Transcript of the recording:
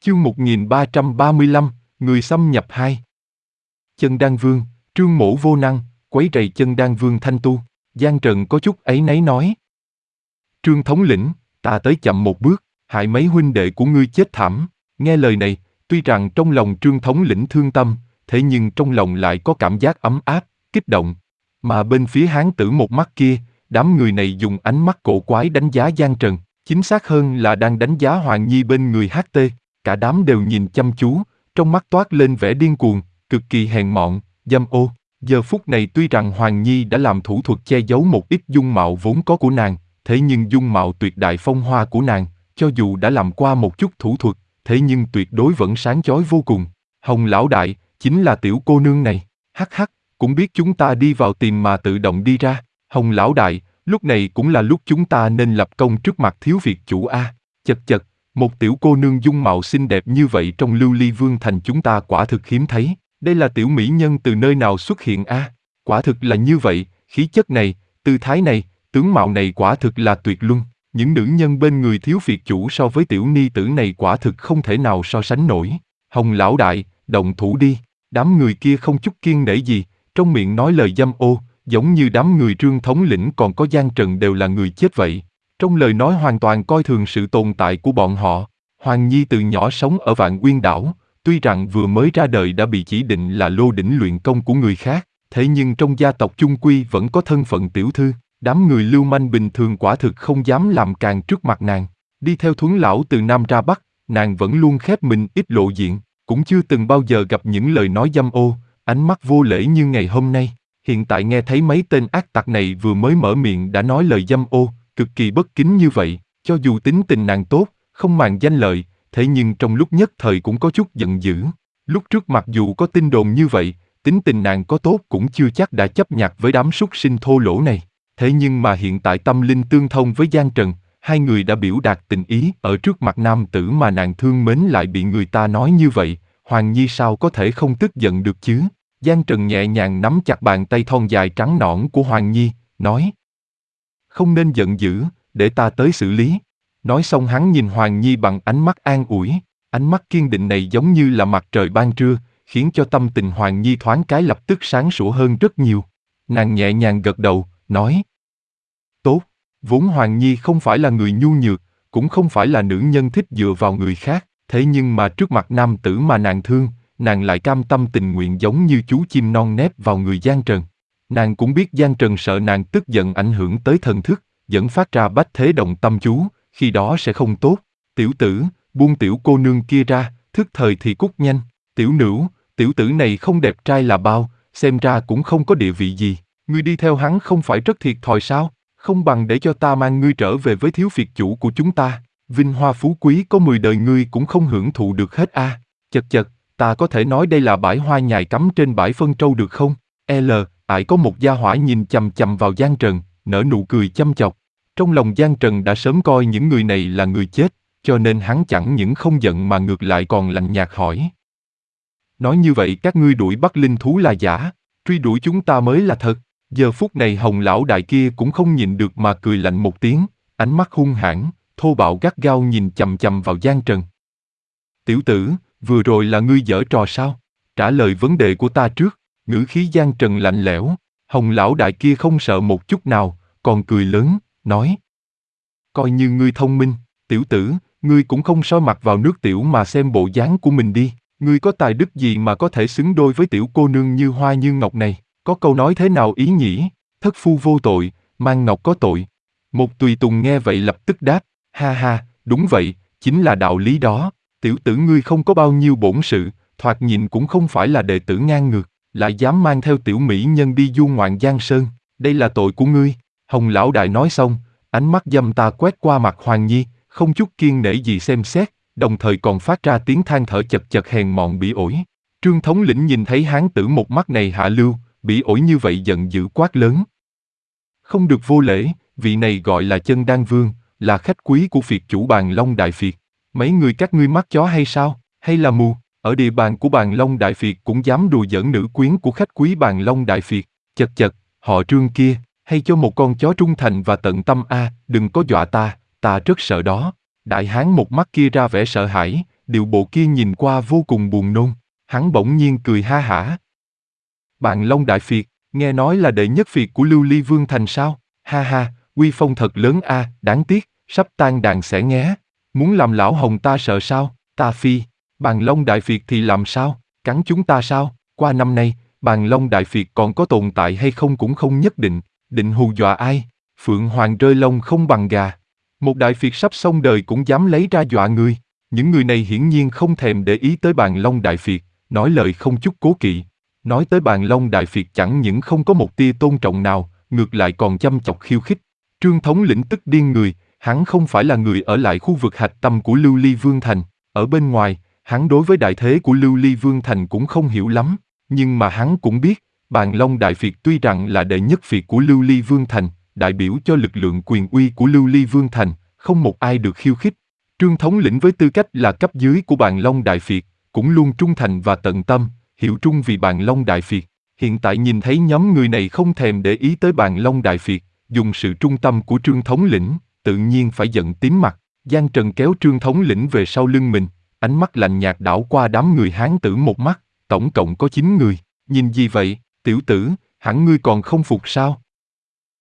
Chương 1335, Người xâm nhập 2. Chân Đan Vương, Trương Mỗ vô năng, quấy rầy Chân Đan Vương thanh tu. Giang Trần có chút áy náy nói. Trương thống lĩnh, ta tới chậm một bước, hại mấy huynh đệ của ngươi chết thảm. Nghe lời này, tuy rằng trong lòng Trương thống lĩnh thương tâm, thế nhưng trong lòng lại có cảm giác ấm áp, kích động. Mà bên phía Hán tử một mắt kia, đám người này dùng ánh mắt cổ quái đánh giá Giang Trần, chính xác hơn là đang đánh giá Hoàng Nhi bên người HT. Cả đám đều nhìn chăm chú, trong mắt toát lên vẻ điên cuồng, cực kỳ hèn mọn, dâm ô. Giờ phút này tuy rằng Hoàng Nhi đã làm thủ thuật che giấu một ít dung mạo vốn có của nàng, thế nhưng dung mạo tuyệt đại phong hoa của nàng, cho dù đã làm qua một chút thủ thuật, thế nhưng tuyệt đối vẫn sáng chói vô cùng. Hồng lão đại, chính là tiểu cô nương này, hắc hắc, cũng biết chúng ta đi vào tìm mà tự động đi ra. Hồng lão đại, lúc này cũng là lúc chúng ta nên lập công trước mặt thiếu việt chủ a. Chật chật, một tiểu cô nương dung mạo xinh đẹp như vậy trong Lưu Ly Vương thành chúng ta quả thực hiếm thấy. Đây là tiểu mỹ nhân từ nơi nào xuất hiện a? Quả thực là như vậy, khí chất này, tư thái này, tướng mạo này quả thực là tuyệt luân. Những nữ nhân bên người thiếu việt chủ so với tiểu ni tử này quả thực không thể nào so sánh nổi. Hồng lão đại, động thủ đi. Đám người kia không chút kiêng nể gì, trong miệng nói lời dâm ô, giống như đám người Trương thống lĩnh còn có Giang Trần đều là người chết vậy. Trong lời nói hoàn toàn coi thường sự tồn tại của bọn họ. Hoàng Nhi từ nhỏ sống ở Vạn Uyên đảo, tuy rằng vừa mới ra đời đã bị chỉ định là lô đỉnh luyện công của người khác, thế nhưng trong gia tộc chung quy vẫn có thân phận tiểu thư. Đám người lưu manh bình thường quả thực không dám làm càn trước mặt nàng. Đi theo Thuấn lão từ Nam ra Bắc, nàng vẫn luôn khép mình ít lộ diện, cũng chưa từng bao giờ gặp những lời nói dâm ô, ánh mắt vô lễ như ngày hôm nay. Hiện tại nghe thấy mấy tên ác tặc này vừa mới mở miệng đã nói lời dâm ô, cực kỳ bất kính như vậy, cho dù tính tình nàng tốt, không màng danh lợi, thế nhưng trong lúc nhất thời cũng có chút giận dữ. Lúc trước mặc dù có tin đồn như vậy, tính tình nàng có tốt cũng chưa chắc đã chấp nhặt với đám súc sinh thô lỗ này. Thế nhưng mà hiện tại tâm linh tương thông với Giang Trần, hai người đã biểu đạt tình ý ở trước mặt nam tử mà nàng thương mến lại bị người ta nói như vậy, Hoàng Nhi sao có thể không tức giận được chứ? Giang Trần nhẹ nhàng nắm chặt bàn tay thon dài trắng nõn của Hoàng Nhi, nói. Không nên giận dữ, để ta tới xử lý. Nói xong hắn nhìn Hoàng Nhi bằng ánh mắt an ủi, ánh mắt kiên định này giống như là mặt trời ban trưa, khiến cho tâm tình Hoàng Nhi thoáng cái lập tức sáng sủa hơn rất nhiều. Nàng nhẹ nhàng gật đầu, nói. Tốt, vốn Hoàng Nhi không phải là người nhu nhược, cũng không phải là nữ nhân thích dựa vào người khác, thế nhưng mà trước mặt nam tử mà nàng thương, nàng lại cam tâm tình nguyện giống như chú chim non nép vào người Giang Trần. Nàng cũng biết Giang Trần sợ nàng tức giận ảnh hưởng tới thần thức, dẫn phát ra bách thế động tâm chú, khi đó sẽ không tốt. Tiểu tử, buông tiểu cô nương kia ra, thức thời thì cút nhanh. Tiểu nữ, tiểu tử này không đẹp trai là bao, xem ra cũng không có địa vị gì. Ngươi đi theo hắn không phải rất thiệt thòi sao? Không bằng để cho ta mang ngươi trở về với thiếu việt chủ của chúng ta. Vinh hoa phú quý có 10 đời ngươi cũng không hưởng thụ được hết a. Chật chật, ta có thể nói đây là bãi hoa nhài cắm trên bãi phân trâu được không? Ải có một gia hỏa nhìn chằm chằm vào Giang Trần, nở nụ cười chăm chọc. Trong lòng Giang Trần đã sớm coi những người này là người chết, cho nên hắn chẳng những không giận mà ngược lại còn lạnh nhạt hỏi. Nói như vậy các ngươi đuổi bắt linh thú là giả, truy đuổi chúng ta mới là thật. Giờ phút này Hồng lão đại kia cũng không nhịn được mà cười lạnh một tiếng, ánh mắt hung hãn, thô bạo gắt gao nhìn chằm chằm vào Giang Trần. Tiểu tử, vừa rồi là ngươi giở trò sao? Trả lời vấn đề của ta trước. Ngữ khí Giang Trần lạnh lẽo, Hồng lão đại kia không sợ một chút nào, còn cười lớn, nói. Coi như ngươi thông minh, tiểu tử, ngươi cũng không soi mặt vào nước tiểu mà xem bộ dáng của mình đi. Ngươi có tài đức gì mà có thể xứng đôi với tiểu cô nương như hoa như ngọc này? Có câu nói thế nào ý nhỉ? Thất phu vô tội, mang ngọc có tội. Một tùy tùng nghe vậy lập tức đáp, ha ha, đúng vậy, chính là đạo lý đó. Tiểu tử ngươi không có bao nhiêu bổn sự, thoạt nhìn cũng không phải là đệ tử ngang ngược, lại dám mang theo tiểu mỹ nhân đi du ngoạn Giang Sơn, đây là tội của ngươi. Hồng lão đại nói xong, ánh mắt dâm ta quét qua mặt Hoàng Nhi, không chút kiêng nể gì xem xét, đồng thời còn phát ra tiếng than thở chật chật hèn mọn bỉ ổi. Trương thống lĩnh nhìn thấy hán tử một mắt này hạ lưu, bỉ ổi như vậy giận dữ quát lớn. Không được vô lễ, vị này gọi là Chân Đan Vương, là khách quý của phiệt chủ Bàn Long Đại Phiệt. Mấy người các ngươi mắt chó hay sao, hay là mù? Ở địa bàn của Bàn Long Đại Phiệt cũng dám đùa giỡn nữ quyến của khách quý Bàn Long Đại Phiệt. Chật chật, họ Trương kia, hay cho một con chó trung thành và tận tâm a, đừng có dọa ta rất sợ đó. Đại hán một mắt kia ra vẻ sợ hãi, điệu bộ kia nhìn qua vô cùng buồn nôn. Hắn bỗng nhiên cười ha hả. Bạn Long Đại Phiệt, nghe nói là đệ nhất phiệt của Lưu Ly Vương Thành sao? Ha ha, uy phong thật lớn a, đáng tiếc, sắp tan đàn xẻ nghé. Muốn làm lão hồng ta sợ sao? Ta phi. Bàn Long Đại Phiệt thì làm sao? Cắn chúng ta sao? Qua năm nay, Bàn Long Đại Phiệt còn có tồn tại hay không cũng không nhất định. Định hù dọa ai? Phượng Hoàng rơi lông không bằng gà. Một đại phiệt sắp xong đời cũng dám lấy ra dọa người. Những người này hiển nhiên không thèm để ý tới Bàn Long Đại Phiệt, nói lời không chút cố kỵ. Nói tới Bàn Long Đại Phiệt chẳng những không có một tia tôn trọng nào, ngược lại còn chăm chọc khiêu khích. Trương thống lĩnh tức điên người, hắn không phải là người ở lại khu vực hạch tâm của Lưu Ly Vương Thành. Ở bên ngoài, hắn đối với đại thế của Lưu Ly Vương Thành cũng không hiểu lắm, nhưng mà hắn cũng biết, Bàn Long Đại Phiệt tuy rằng là đệ nhất phiệt của Lưu Ly Vương Thành, đại biểu cho lực lượng quyền uy của Lưu Ly Vương Thành, không một ai được khiêu khích. Trương thống lĩnh với tư cách là cấp dưới của Bàn Long Đại Phiệt, cũng luôn trung thành và tận tâm, hiệu trung vì Bàn Long Đại Phiệt. Hiện tại nhìn thấy nhóm người này không thèm để ý tới Bàn Long Đại Phiệt, dùng sự trung tâm của Trương thống lĩnh, tự nhiên phải giận tím mặt. Giang Trần kéo Trương thống lĩnh về sau lưng mình, ánh mắt lạnh nhạt đảo qua đám người Hán tử một mắt, tổng cộng có 9 người. Nhìn gì vậy, tiểu tử, hẳn ngươi còn không phục sao?